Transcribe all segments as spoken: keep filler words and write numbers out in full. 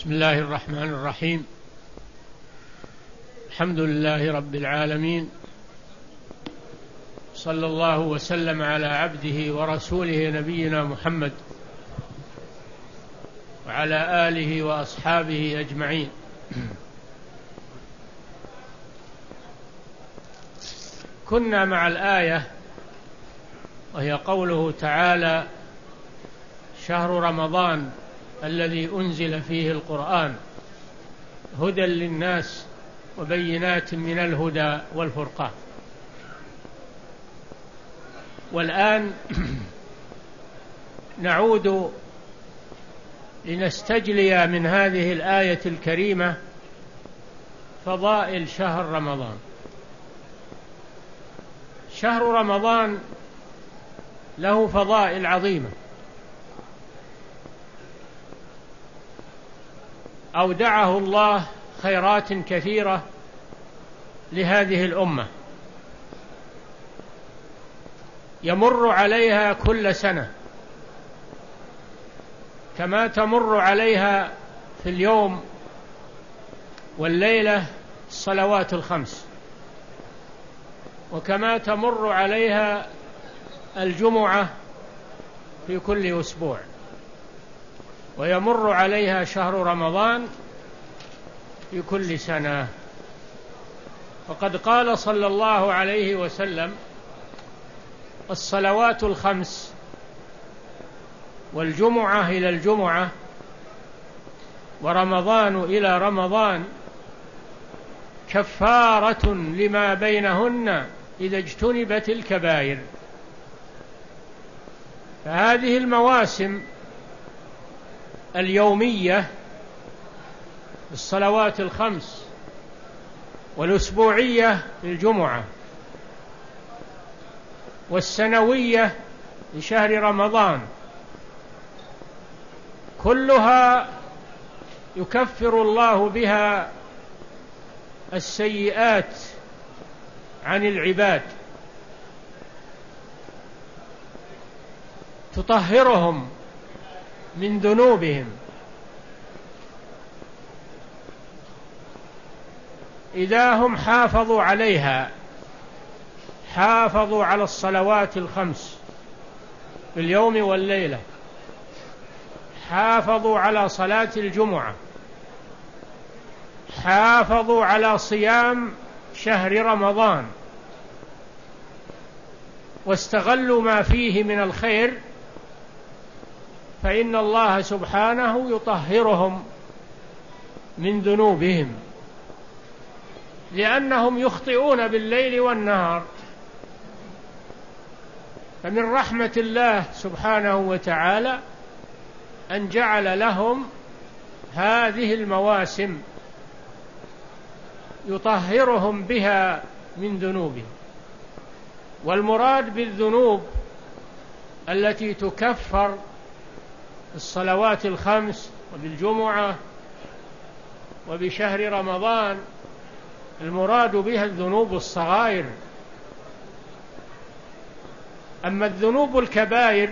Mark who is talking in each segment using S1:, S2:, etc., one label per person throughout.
S1: بسم الله الرحمن الرحيم. الحمد لله رب العالمين، صلى الله وسلم على عبده ورسوله نبينا محمد وعلى آله وأصحابه أجمعين. كنا مع الآية وهي قوله تعالى: شهر رمضان الذي أنزل فيه القرآن هدى للناس وبينات من الهدى والفرقان. والآن نعود لنستجلي من هذه الآية الكريمة فضائل شهر رمضان. شهر رمضان له فضائل عظيمة، أودعه الله خيرات كثيرة لهذه الأمة يمر عليها كل سنة كما تمر عليها في اليوم والليلة الصلوات الخمس، وكما تمر عليها الجمعة في كل أسبوع، ويمر عليها شهر رمضان في كل سنة. وقد قال صلى الله عليه وسلم: الصلوات الخمس والجمعة إلى الجمعة ورمضان إلى رمضان كفارة لما بينهن إذا اجتنبت الكبائر. فهذه المواسم اليومية الصلوات الخمس، والأسبوعية الجمعة، والسنوية لشهر رمضان، كلها يكفر الله بها السيئات عن العباد، تطهرهم من ذنوبهم إذا هم حافظوا عليها، حافظوا على الصلوات الخمس في اليوم والليلة، حافظوا على صلاة الجمعة، حافظوا على صيام شهر رمضان، واستغلوا ما فيه من الخير، فإن الله سبحانه يطهرهم من ذنوبهم، لأنهم يخطئون بالليل والنهار. فمن رحمة الله سبحانه وتعالى أن جعل لهم هذه المواسم يطهرهم بها من ذنوبهم. والمراد بالذنوب التي تكفر الصلوات الخمس وبالجمعة وبشهر رمضان، المراد بها الذنوب الصغائر. أما الذنوب الكبائر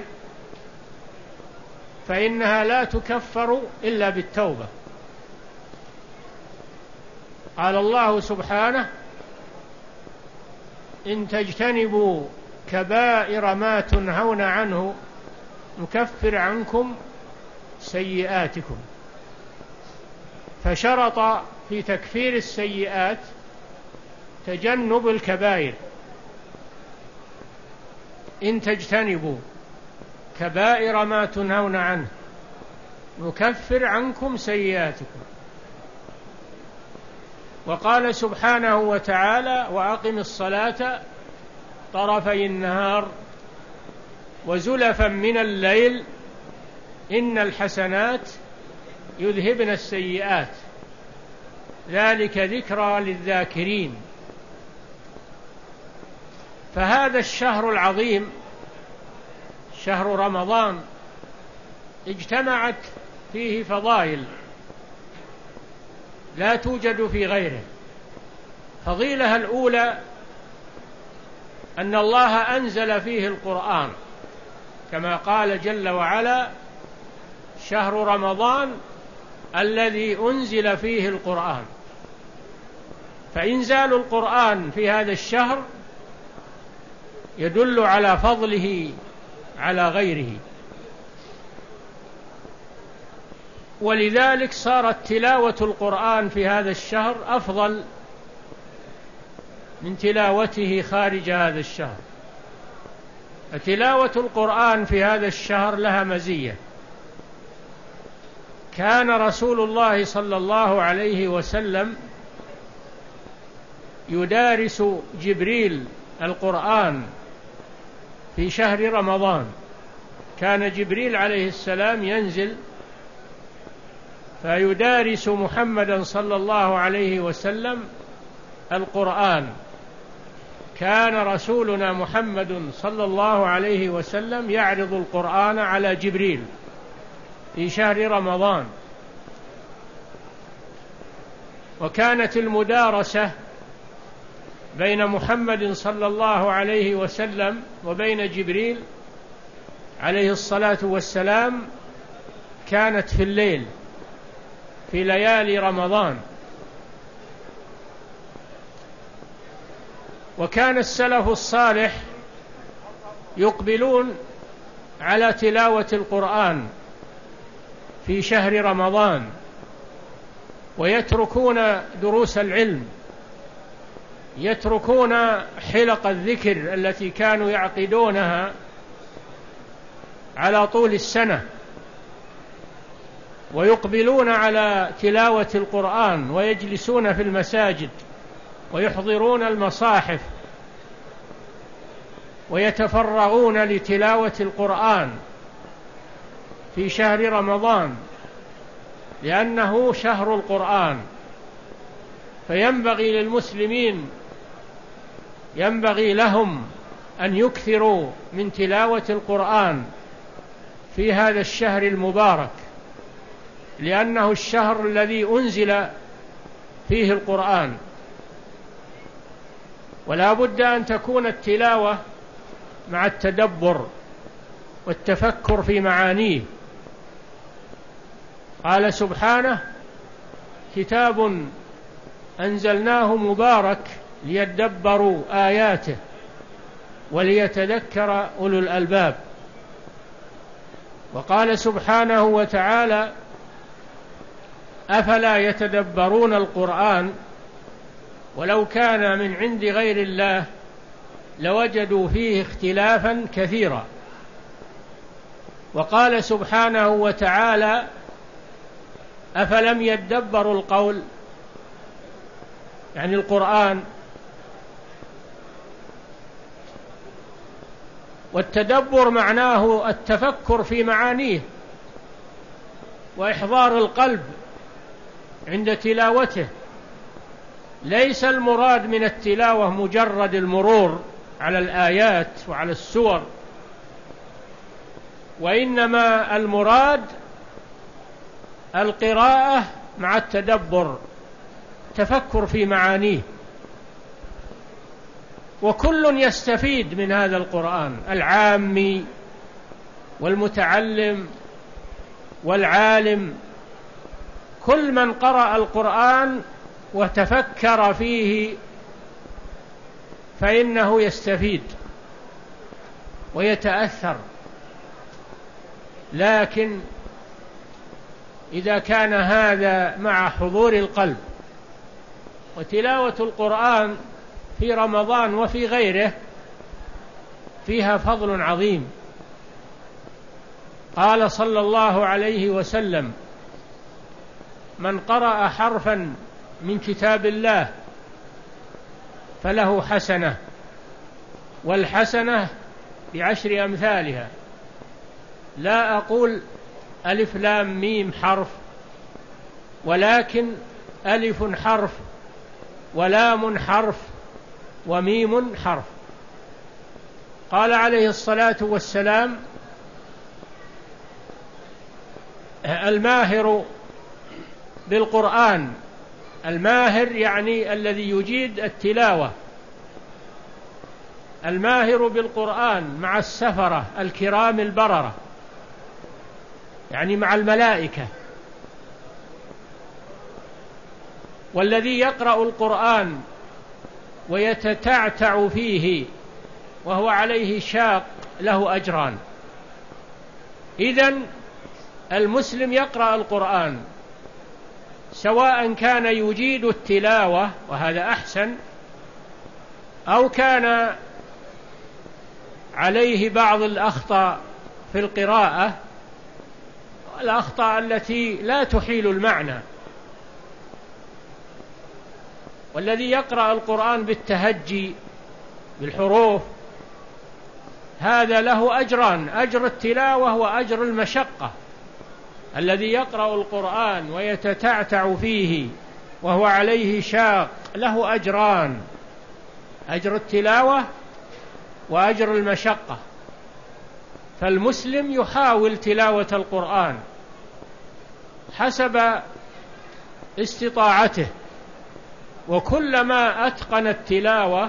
S1: فإنها لا تكفر إلا بالتوبة. قال الله سبحانه: إن تجتنبوا كبائر ما تنهون عنه نكفر عنكم سيئاتكم. فشرط في تكفير السيئات تجنب الكبائر. إن تجتنبوا كبائر ما تنهون عنه نكفر عنكم سيئاتكم. وقال سبحانه وتعالى: وأقم الصلاة طرفي النهار وزلفا من الليل إن الحسنات يذهبن السيئات ذلك ذكرى للذاكرين. فهذا الشهر العظيم شهر رمضان اجتمعت فيه فضائل لا توجد في غيره. فضيلة الأولى أن الله أنزل فيه القرآن، كما قال جل وعلا: شهر رمضان الذي أنزل فيه القرآن، فإنزال القرآن في هذا الشهر يدل على فضله على غيره، ولذلك صارت تلاوة القرآن في هذا الشهر أفضل من تلاوته خارج هذا الشهر. فتلاوة القرآن في هذا الشهر لها مزية. كان رسول الله صلى الله عليه وسلم يدارس جبريل القرآن في شهر رمضان، كان جبريل عليه السلام ينزل فيدارس محمدا صلى الله عليه وسلم القرآن. كان رسولنا محمد صلى الله عليه وسلم يعرض القرآن على جبريل في شهر رمضان، وكانت المدارسة بين محمد صلى الله عليه وسلم وبين جبريل عليه الصلاة والسلام كانت في الليل في ليالي رمضان. وكان السلف الصالح يقبلون على تلاوة القرآن في شهر رمضان ويتركون دروس العلم، يتركون حلق الذكر التي كانوا يعقدونها على طول السنة، ويقبلون على تلاوة القرآن ويجلسون في المساجد ويحضرون المصاحف ويتفرغون لتلاوة القرآن في شهر رمضان، لأنه شهر القرآن. فينبغي للمسلمين ينبغي لهم أن يكثروا من تلاوة القرآن في هذا الشهر المبارك، لأنه الشهر الذي أنزل فيه القرآن. ولا بد أن تكون التلاوة مع التدبر والتفكر في معانيه. قال سبحانه: كتاب أنزلناه مبارك ليدبروا آياته وليتذكر أولو الألباب. وقال سبحانه وتعالى: أفلا يتدبرون القرآن ولو كان من عند غير الله لوجدوا فيه اختلافا كثيرا. وقال سبحانه وتعالى: أفلم يدبروا القول، يعني القرآن. والتدبر معناه التفكر في معانيه وإحضار القلب عند تلاوته. ليس المراد من التلاوة مجرد المرور على الآيات وعلى السور، وإنما المراد القراءة مع التدبر، تفكر في معانيه. وكل يستفيد من هذا القرآن، العامي والمتعلم والعالم، كل من قرأ القرآن وتفكر فيه فإنه يستفيد ويتأثر. لكن إذا كان هذا مع حضور القلب، وتلاوة القرآن في رمضان وفي غيره فيها فضل عظيم. قال صلى الله عليه وسلم: من قرأ حرفا من كتاب الله فله حسنة، والحسنة بعشر أمثالها. لا أقول ألف لام ميم حرف، ولكن ألف حرف ولام حرف وميم حرف. قال عليه الصلاة والسلام: الماهر بالقرآن، الماهر يعني الذي يجيد التلاوة، الماهر بالقرآن مع السفرة الكرام البررة، يعني مع الملائكة. والذي يقرأ القرآن ويتتعتع فيه وهو عليه شاق له أجران. إذن المسلم يقرأ القرآن سواء كان يجيد التلاوة وهذا أحسن، أو كان عليه بعض الأخطاء في القراءة، الأخطاء التي لا تحيل المعنى. والذي يقرأ القرآن بالتهجي بالحروف هذا له أجران، أجر التلاوة وأجر المشقة. الذي يقرأ القرآن ويتتعتع فيه وهو عليه شاق له أجران، أجر التلاوة وأجر المشقة. فالمسلم يحاول تلاوة القرآن حسب استطاعته، وكلما أتقن التلاوة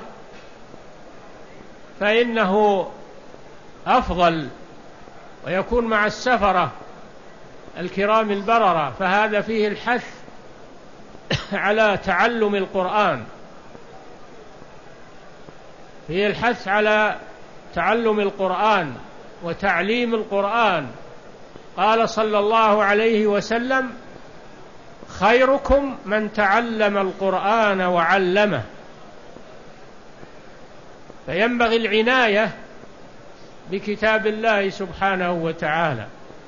S1: فإنه أفضل ويكون مع السفرة الكرام البررة. فهذا فيه الحث على تعلم القرآن، فيه الحث على تعلم القرآن وتعليم القرآن. قال صلى الله عليه وسلم: خيركم من تعلم القرآن وعلمه. فينبغي العناية بكتاب الله سبحانه وتعالى.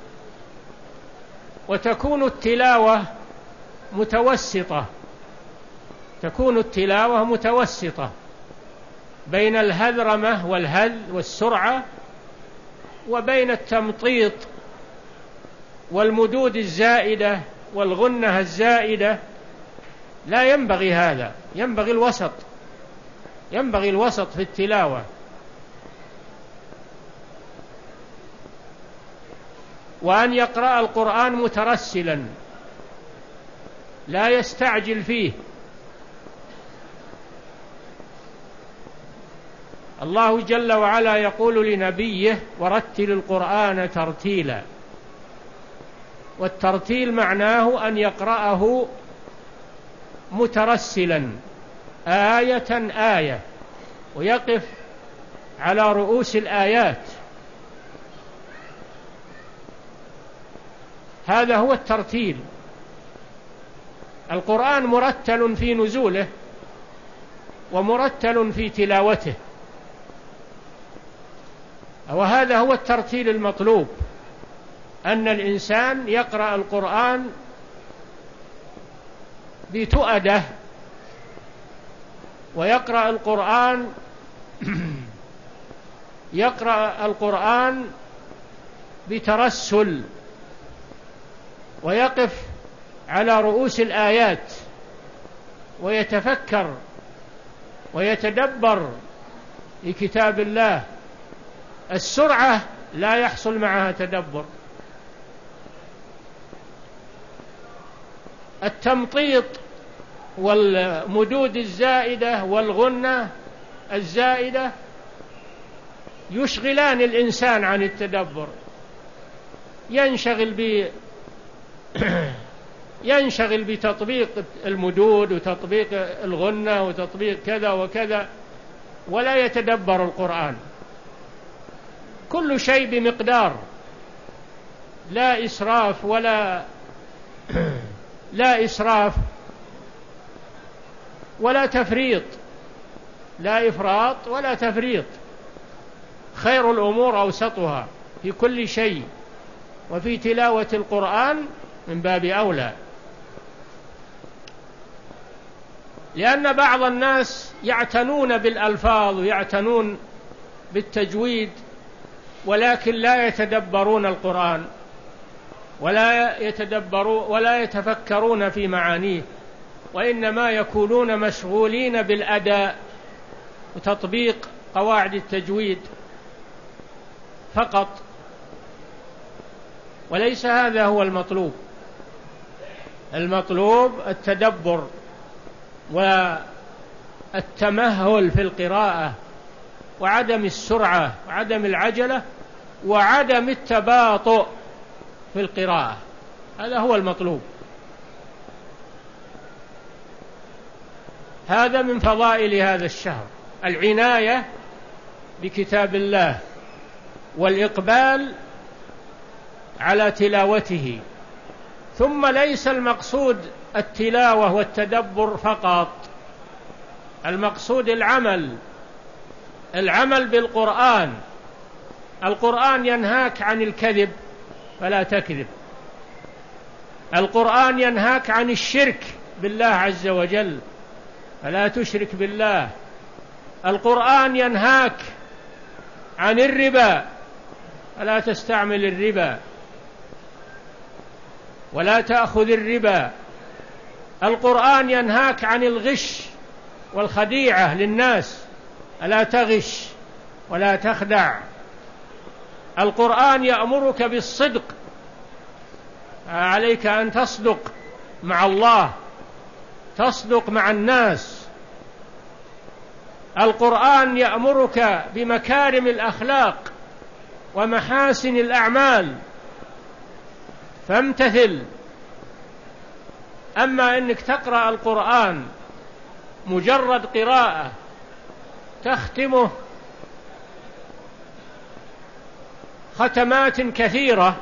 S1: وتكون التلاوة متوسطة، تكون التلاوة متوسطة بين الهذرمة والهذ والسرعة، وبين التمطيط والمدود الزائدة والغنة الزائدة. لا ينبغي هذا، ينبغي الوسط، ينبغي الوسط في التلاوة. وأن يقرأ القرآن مترسلا لا يستعجل فيه. الله جل وعلا يقول لنبيه: ورتل القرآن ترتيلا. والترتيل معناه أن يقرأه مترسلا آية آية، ويقف على رؤوس الآيات. هذا هو الترتيل. القرآن مرتل في نزوله ومرتل في تلاوته، وهذا هو الترتيل المطلوب، أن الإنسان يقرأ القرآن بتؤدة، ويقرأ القرآن يقرأ القرآن بترسل، ويقف على رؤوس الآيات ويتفكر ويتدبر في كتاب الله. السرعة لا يحصل معها تدبر، التمطيط والمدود الزائدة والغنة الزائدة يشغلان الإنسان عن التدبر. ينشغل ب ينشغل بتطبيق المدود وتطبيق الغنة وتطبيق كذا وكذا، ولا يتدبر القرآن. كل شيء بمقدار، لا إسراف ولا لا إسراف ولا تفريط، لا إفراط ولا تفريط. خير الأمور أوسطها في كل شيء، وفي تلاوة القرآن من باب أولى. لأن بعض الناس يعتنون بالألفاظ ويعتنون بالتجويد، ولكن لا يتدبرون القرآن ولا يتدبرون ولا يتفكرون في معانيه، وإنما يكونون مشغولين بالأداء وتطبيق قواعد التجويد فقط، وليس هذا هو المطلوب. المطلوب التدبر والتمهل في القراءة، وعدم السرعة وعدم العجلة وعدم التباطؤ في القراءة. هذا هو المطلوب. هذا من فضائل هذا الشهر، العناية بكتاب الله والإقبال على تلاوته. ثم ليس المقصود التلاوة والتدبر فقط، المقصود العمل، العمل بالقرآن. القرآن ينهاك عن الكذب فلا تكذب، القرآن ينهاك عن الشرك بالله عز وجل فلا تشرك بالله، القرآن ينهاك عن الربا فلا تستعمل الربا ولا تأخذ الربا، القرآن ينهاك عن الغش والخديعة للناس فلا تغش ولا تخدع، القرآن يأمرك بالصدق، عليك أن تصدق مع الله، تصدق مع الناس، القرآن يأمرك بمكارم الأخلاق ومحاسن الأعمال فامتثل. أما أنك تقرأ القرآن مجرد قراءة تختمه ختمات كثيرة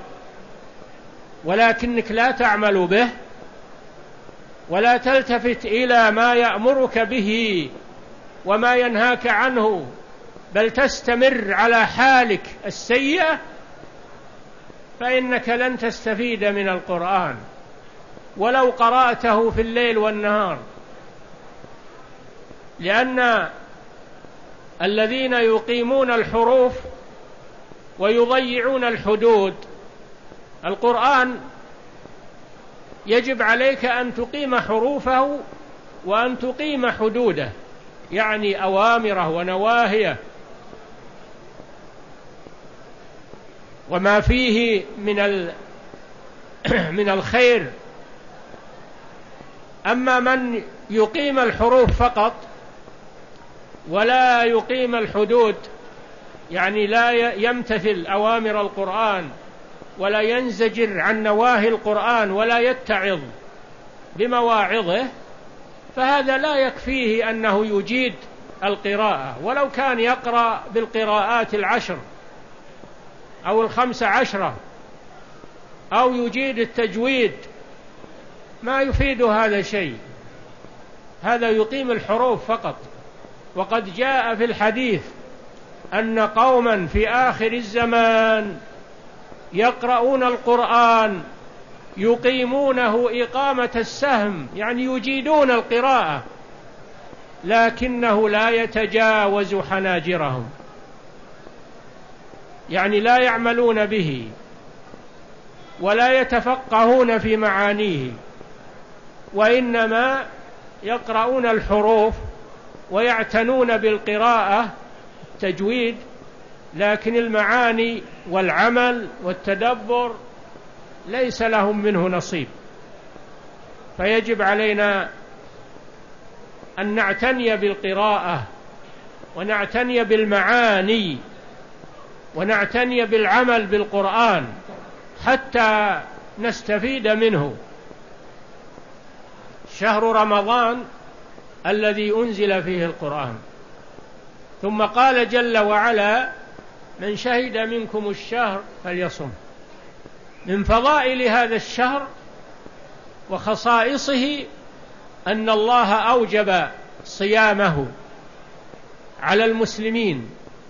S1: ولكنك لا تعمل به ولا تلتفت إلى ما يأمرك به وما ينهاك عنه، بل تستمر على حالك السيئة، فإنك لن تستفيد من القرآن ولو قرأته في الليل والنهار. لأن الذين يقيمون الحروف ويضيعون الحدود، القرآن يجب عليك أن تقيم حروفه وأن تقيم حدوده، يعني أوامره ونواهيه وما فيه من من الخير. أما من يقيم الحروف فقط ولا يقيم الحدود، يعني لا يمتثل أوامر القرآن ولا ينزجر عن نواهي القرآن ولا يتعظ بمواعظه، فهذا لا يكفيه أنه يجيد القراءة ولو كان يقرأ بالقراءات العشر أو الخمس عشرة أو يجيد التجويد، ما يفيد هذا شيء، هذا يقيم الحروف فقط. وقد جاء في الحديث أن قوما في آخر الزمان يقرؤون القرآن يقيمونه إقامة السهم، يعني يجيدون القراءة لكنه لا يتجاوز حناجرهم، يعني لا يعملون به ولا يتفقهون في معانيه، وإنما يقرؤون الحروف ويعتنون بالقراءة تجويد، لكن المعاني والعمل والتدبر ليس لهم منه نصيب. فيجب علينا أن نعتني بالقراءة ونعتني بالمعاني ونعتني بالعمل بالقرآن حتى نستفيد منه. شهر رمضان الذي أنزل فيه القرآن. ثم قال جل وعلا: من شهد منكم الشهر فليصم. من فضائل هذا الشهر وخصائصه أن الله أوجب صيامه على المسلمين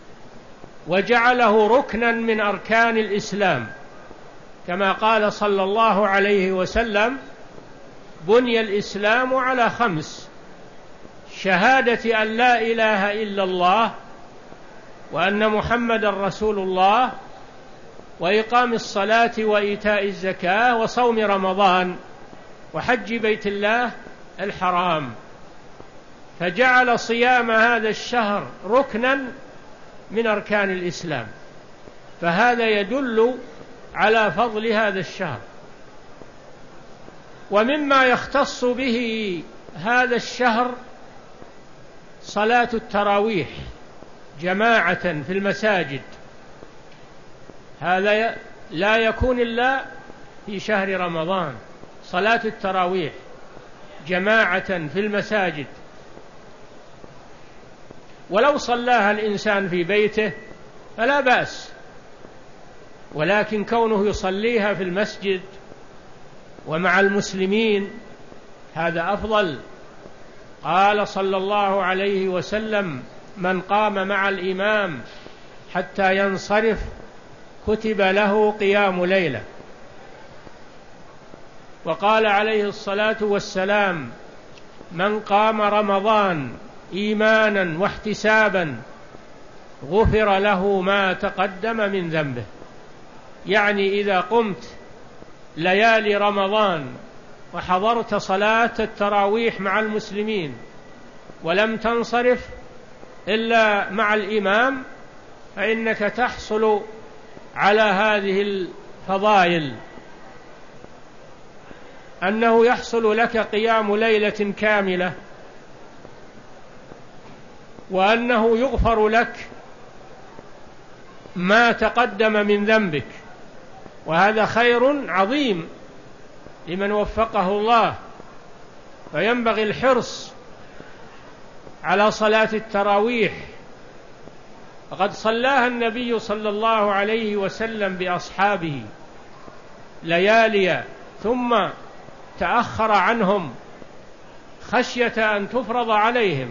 S1: وجعله ركنا من أركان الإسلام، كما قال صلى الله عليه وسلم: بني الإسلام على خمس: شهادة أن لا إله إلا الله وأن محمد رسول الله، وإقام الصلاة وإيتاء الزكاة، وصوم رمضان، وحج بيت الله الحرام. فجعل صيام هذا الشهر ركنا من أركان الإسلام، فهذا يدل على فضل هذا الشهر. ومما يختص به هذا الشهر صلاة التراويح جماعة في المساجد، هذا لا يكون إلا في شهر رمضان، صلاة التراويح جماعة في المساجد. ولو صلاها الإنسان في بيته فلا بأس، ولكن كونه يصليها في المسجد ومع المسلمين هذا أفضل. قال صلى الله عليه وسلم: من قام مع الإمام حتى ينصرف كتب له قيام ليلة. وقال عليه الصلاة والسلام: من قام رمضان إيمانا واحتسابا غفر له ما تقدم من ذنبه. يعني إذا قمت ليالي رمضان وحضرت صلاة التراويح مع المسلمين ولم تنصرف إلا مع الإمام فإنك تحصل على هذه الفضائل، أنه يحصل لك قيام ليلة كاملة، وأنه يغفر لك ما تقدم من ذنبك، وهذا خير عظيم لمن وفقه الله. فينبغي الحرص على صلاة التراويح، فقد صلاها النبي صلى الله عليه وسلم بأصحابه ليالي ثم تأخر عنهم خشية أن تفرض عليهم،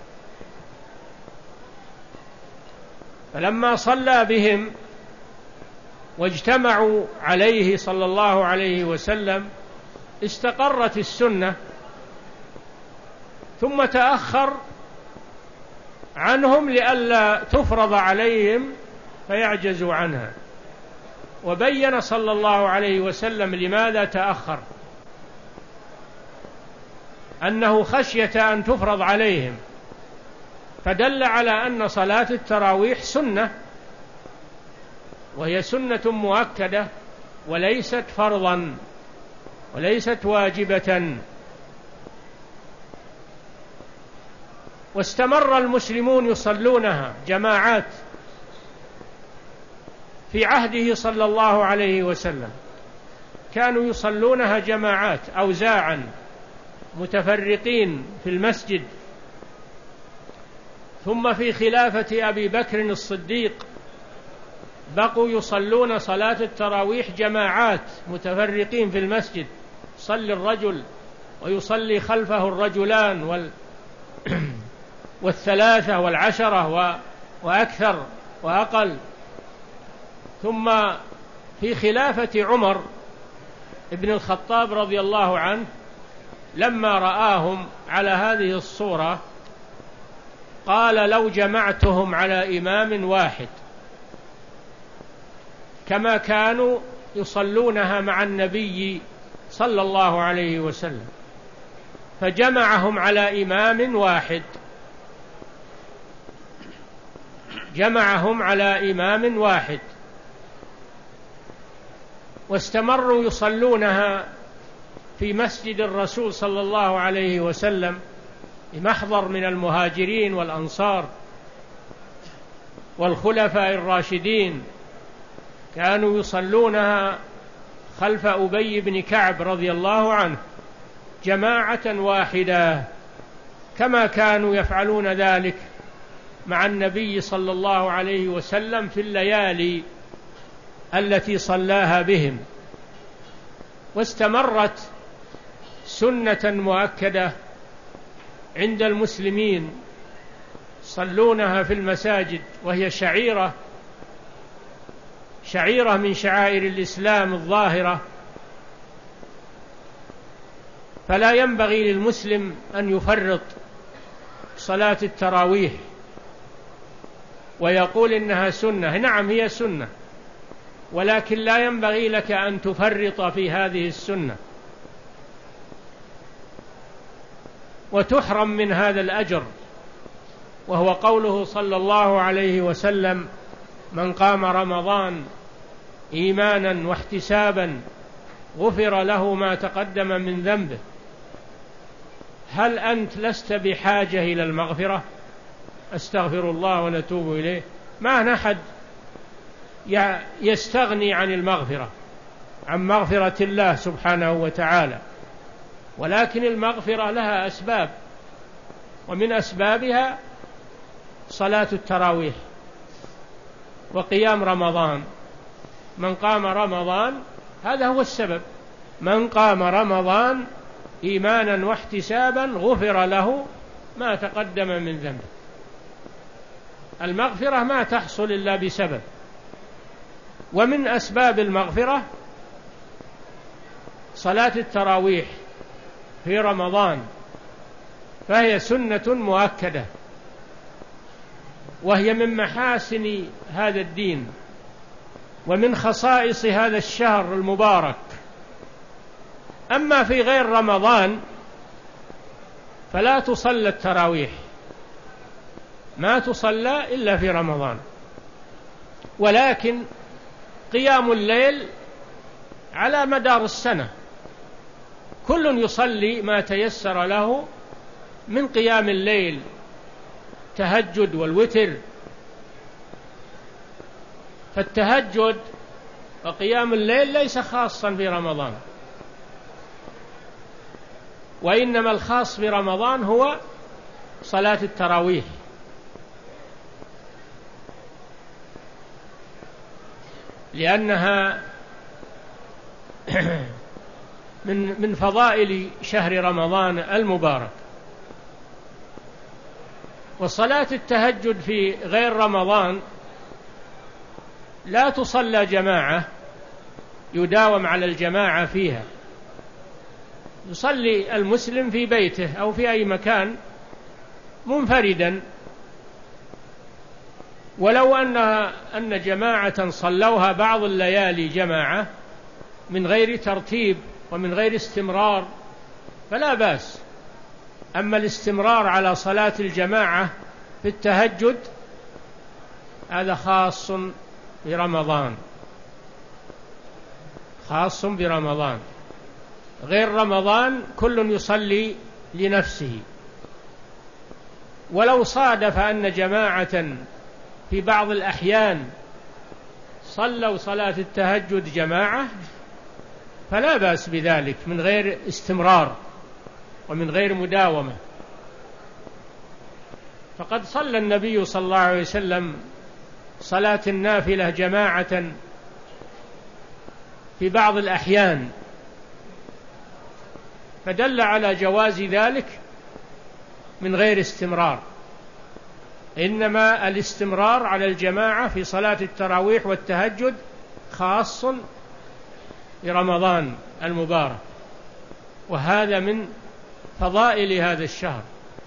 S1: فلما صلى بهم واجتمعوا عليه صلى الله عليه وسلم استقرت السنة، ثم تأخر عنهم لئلا تفرض عليهم فيعجزوا عنها. وبين صلى الله عليه وسلم لماذا تأخر، أنه خشية أن تفرض عليهم، فدل على أن صلاة التراويح سنة، وهي سنة مؤكدة وليست فرضا وليست واجبة. واستمر المسلمون يصلونها جماعات في عهده صلى الله عليه وسلم، كانوا يصلونها جماعات أوزاعا متفرقين في المسجد. ثم في خلافة أبي بكر الصديق بقوا يصلون صلاة التراويح جماعات متفرقين في المسجد، يصلي الرجل ويصلي خلفه الرجلان وال والثلاثة والعشرة وأكثر وأقل. ثم في خلافة عمر ابن الخطاب رضي الله عنه لما رآهم على هذه الصورة قال: لو جمعتهم على إمام واحد كما كانوا يصلونها مع النبي صلى الله عليه وسلم، فجمعهم على إمام واحد جمعهم على إمام واحد واستمروا يصلونها في مسجد الرسول صلى الله عليه وسلم بمحضر من المهاجرين والأنصار والخلفاء الراشدين، كانوا يصلونها خلف أبي بن كعب رضي الله عنه جماعة واحدة، كما كانوا يفعلون ذلك مع النبي صلى الله عليه وسلم في الليالي التي صلاها بهم. واستمرت سنة مؤكدة عند المسلمين صلونها في المساجد، وهي شعيرة شعيرة من شعائر الإسلام الظاهرة، فلا ينبغي للمسلم أن يفرط صلاة التراويح ويقول إنها سنة. نعم هي سنة، ولكن لا ينبغي لك أن تفرط في هذه السنة وتحرم من هذا الأجر، وهو قوله صلى الله عليه وسلم: من قام رمضان إيمانا واحتسابا غفر له ما تقدم من ذنبه. هل أنت لست بحاجة إلى المغفرة؟ أستغفر الله ونتوب إليه. ما أحد يستغني عن المغفرة، عن مغفرة الله سبحانه وتعالى، ولكن المغفرة لها أسباب، ومن أسبابها صلاة التراويح وقيام رمضان. من قام رمضان، هذا هو السبب، من قام رمضان إيمانا واحتسابا غفر له ما تقدم من ذنبه. المغفرة ما تحصل إلا بسبب، ومن أسباب المغفرة صلاة التراويح في رمضان، فهي سنة مؤكدة، وهي من محاسن هذا الدين ومن خصائص هذا الشهر المبارك. أما في غير رمضان فلا تصلى التراويح، ما تصلى إلا في رمضان. ولكن قيام الليل على مدار السنة، كل يصلي ما تيسر له من قيام الليل، تهجد والوتر. فالتهجد وقيام الليل ليس خاصا في رمضان، وإنما الخاص برمضان هو صلاة التراويح. لأنها من من فضائل شهر رمضان المبارك. وصلاة التهجد في غير رمضان لا تصلى جماعة، يداوم على الجماعة فيها، يصلي المسلم في بيته أو في أي مكان منفردا. ولو أن أن جماعة صلوها بعض الليالي جماعة من غير ترتيب ومن غير استمرار فلا بأس. أما الاستمرار على صلاة الجماعة في التهجد هذا خاص برمضان، خاص برمضان. غير رمضان كل يصلي لنفسه. ولو صادف أن جماعة في بعض الأحيان صلوا صلاة التهجد جماعة فلا بأس بذلك من غير استمرار ومن غير مداومة. فقد صلى النبي صلى الله عليه وسلم صلاة النافلة جماعة في بعض الأحيان، فدل على جواز ذلك من غير استمرار. إنما الاستمرار على الجماعة في صلاة التراويح والتهجد خاص برمضان المبارك، وهذا من فضائل هذا الشهر.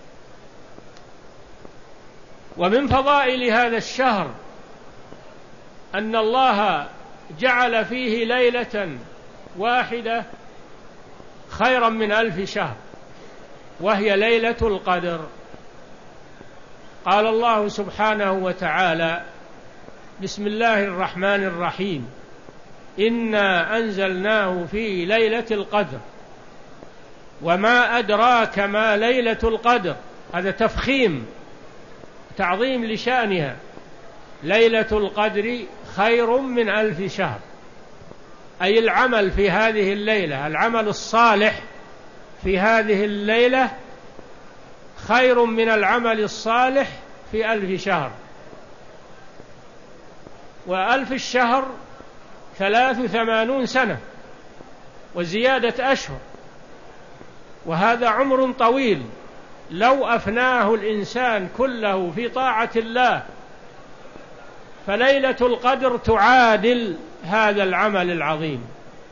S1: ومن فضائل هذا الشهر أن الله جعل فيه ليلة واحدة خيرا من ألف شهر، وهي ليلة القدر. قال الله سبحانه وتعالى: بسم الله الرحمن الرحيم، إنا أنزلناه في ليلة القدر وما أدراك ما ليلة القدر. هذا تفخيم تعظيم لشأنها. ليلة القدر خير من ألف شهر، أي العمل في هذه الليلة، العمل الصالح في هذه الليلة خير من العمل الصالح في ألف شهر. وألف الشهر ثلاث ثمانون سنة وزيادة أشهر، وهذا عمر طويل لو أفناه الإنسان كله في طاعة الله، فليلة القدر تعادل هذا العمل العظيم.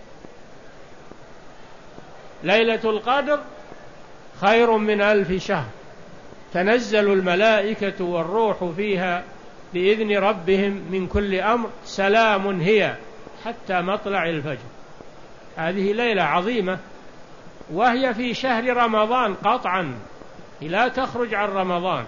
S1: ليلة القدر خير من ألف شهر، تنزل الملائكة والروح فيها بإذن ربهم من كل أمر، سلام هي حتى مطلع الفجر. هذه ليلة عظيمة، وهي في شهر رمضان قطعا، لا تخرج عن رمضان،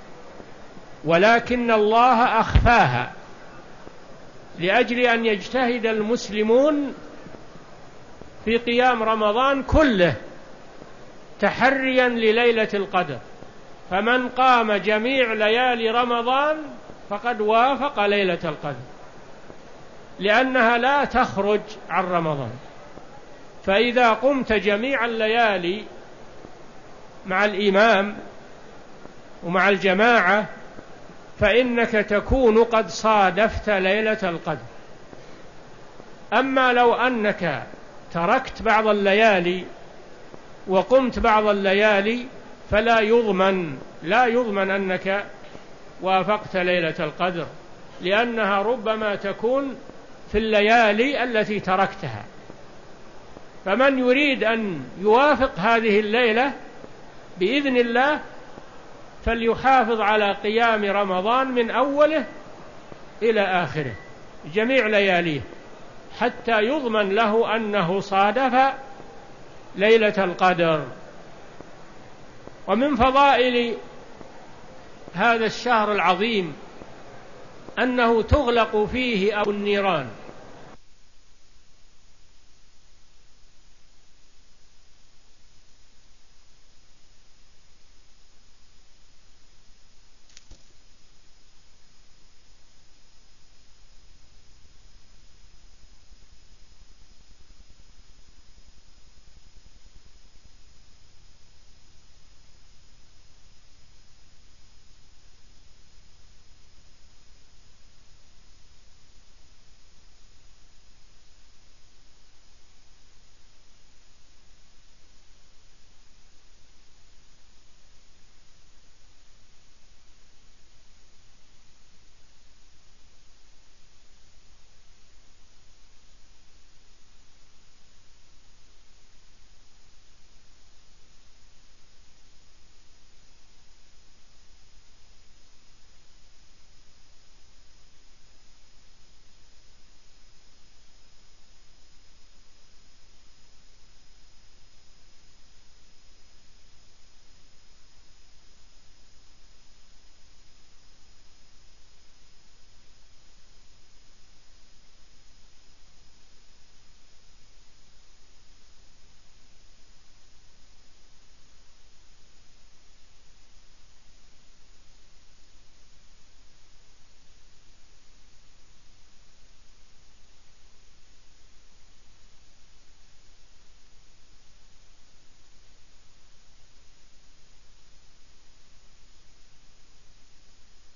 S1: ولكن الله أخفاها لأجل أن يجتهد المسلمون في قيام رمضان كله تحريا لليلة القدر. فمن قام جميع ليالي رمضان فقد وافق ليلة القدر، لأنها لا تخرج عن رمضان. فإذا قمت جميع الليالي مع الإمام ومع الجماعة فإنك تكون قد صادفت ليلة القدر. أما لو أنك تركت بعض الليالي وقمت بعض الليالي فلا يضمن لا يضمن أنك وافقت ليلة القدر، لأنها ربما تكون في الليالي التي تركتها. فمن يريد أن يوافق هذه الليلة بإذن الله فليحافظ على قيام رمضان من أوله إلى آخره جميع لياليه، حتى يضمن له أنه صادف ليلة القدر. ومن فضائل هذا الشهر العظيم أنه تغلق فيه أبواب النيران،